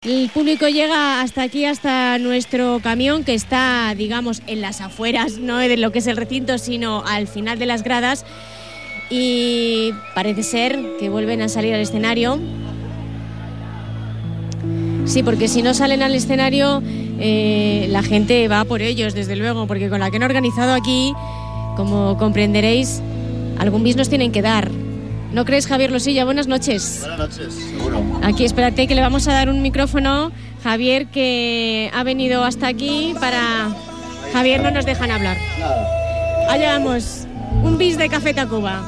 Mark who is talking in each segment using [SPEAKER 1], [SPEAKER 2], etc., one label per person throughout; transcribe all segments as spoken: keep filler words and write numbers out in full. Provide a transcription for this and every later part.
[SPEAKER 1] El público llega hasta aquí, hasta nuestro camión, que está, digamos, en las afueras, no de lo que es el recinto, sino al final de las gradas. Y parece ser que vuelven a salir al escenario. Sí, porque si no salen al escenario, eh, la gente va por ellos, desde luego, porque con la que han organizado aquí, como comprenderéis, algún bis nos tienen que dar. ¿No crees, Javier Losilla? Buenas noches.
[SPEAKER 2] Buenas noches, seguro.
[SPEAKER 1] Aquí, espérate, que le vamos a dar un micrófono. Javier, que ha venido hasta aquí para... Javier, no nos dejan hablar.
[SPEAKER 2] Nada.
[SPEAKER 1] Allá vamos. Un bis de Café Tacuba.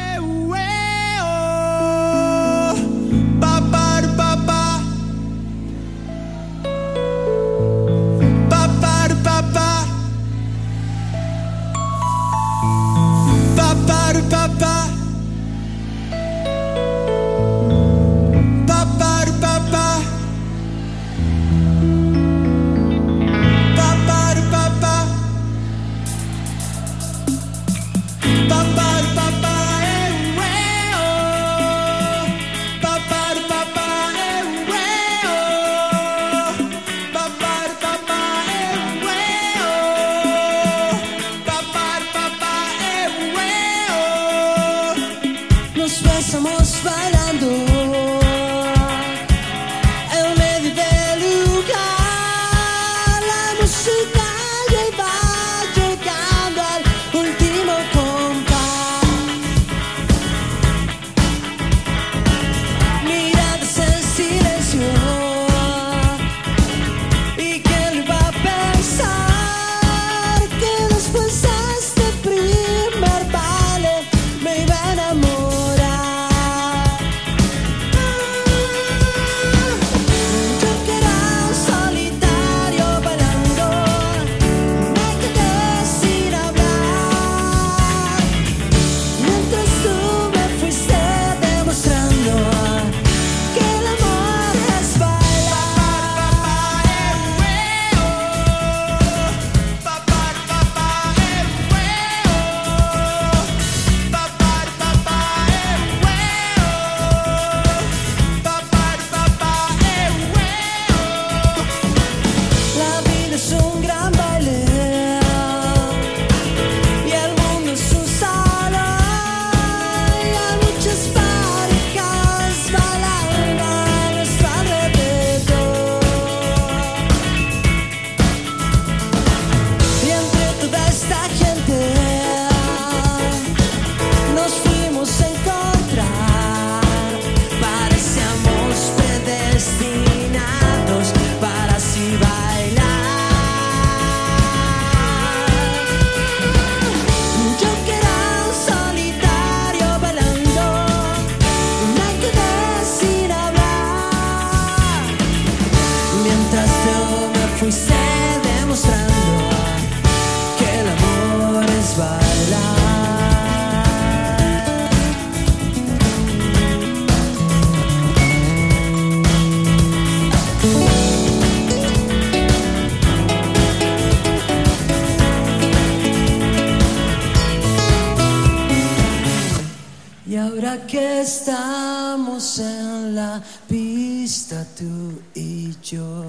[SPEAKER 3] Que estamos en la pista tú y yo,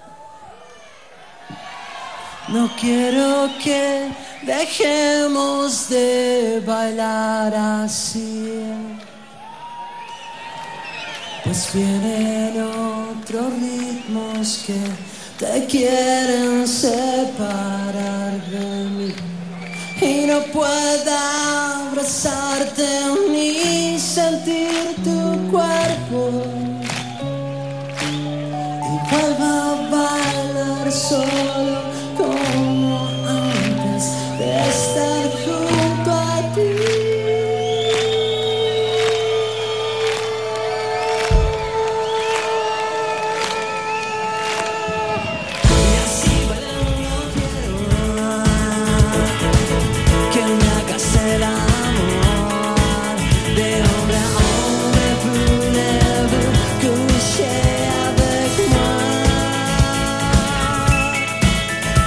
[SPEAKER 3] no quiero que dejemos de bailar así, pues vienen otros ritmos que te quieren separar de mí. Y no puedo abrazarte ni sentir tu cuerpo. Y vuelvo a bailar solo como antes de estar junto a ti. Y así bailando quiero que me hagas el amor de hombre a hombre, voulez-vous coucher avec moi?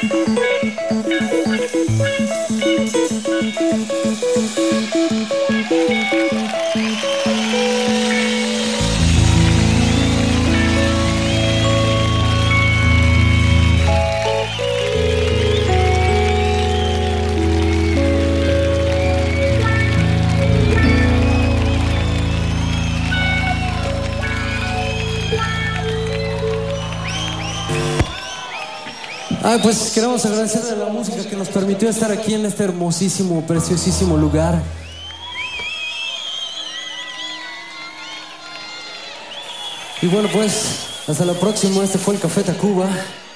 [SPEAKER 2] Ay, pues queremos agradecerle a la música que nos permitió estar aquí en este hermosísimo, preciosísimo lugar. Y bueno, pues hasta la próxima. Este fue el Café Tacuba.